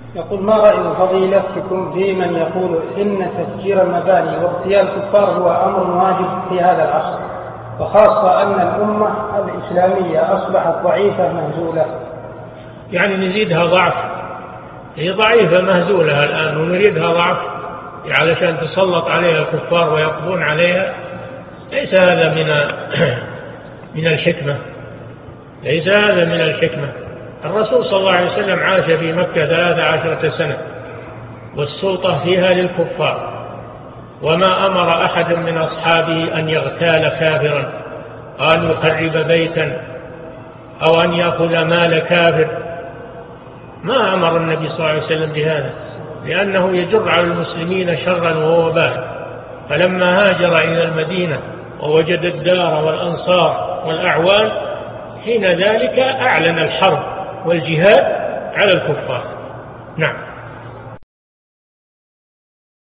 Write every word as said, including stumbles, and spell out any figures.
يقول: ما رأي فضيلتكم في من يقول إن تفجير المباني واغتيال الكفار هو أمر واجب في هذا العصر، وخاصة أن الأمة الإسلامية أصبحت ضعيفة مهزولة؟ يعني نزيدها ضعف؟ هي ضعيفة مهزولة الآن ونريدها ضعف علشان تسلط عليها الكفار ويقضون عليها؟ ليس هذا من من الحكمة، ليس هذا من الحكمة. الرسول صلى الله عليه وسلم عاش في مكة ثلاث عشرة سنة والسلطة فيها للكفار، وما أمر أحد من أصحابه أن يغتال كافرا أو أن يخرب بيتا أو أن يأخذ مال كافر، ما أمر النبي صلى الله عليه وسلم بهذا، لأنه يجر على المسلمين شرا ووباء. فلما هاجر إلى المدينة ووجد الدار والأنصار والأعوان، حين ذلك أعلن الحرب والجهاد على الكفار. نعم.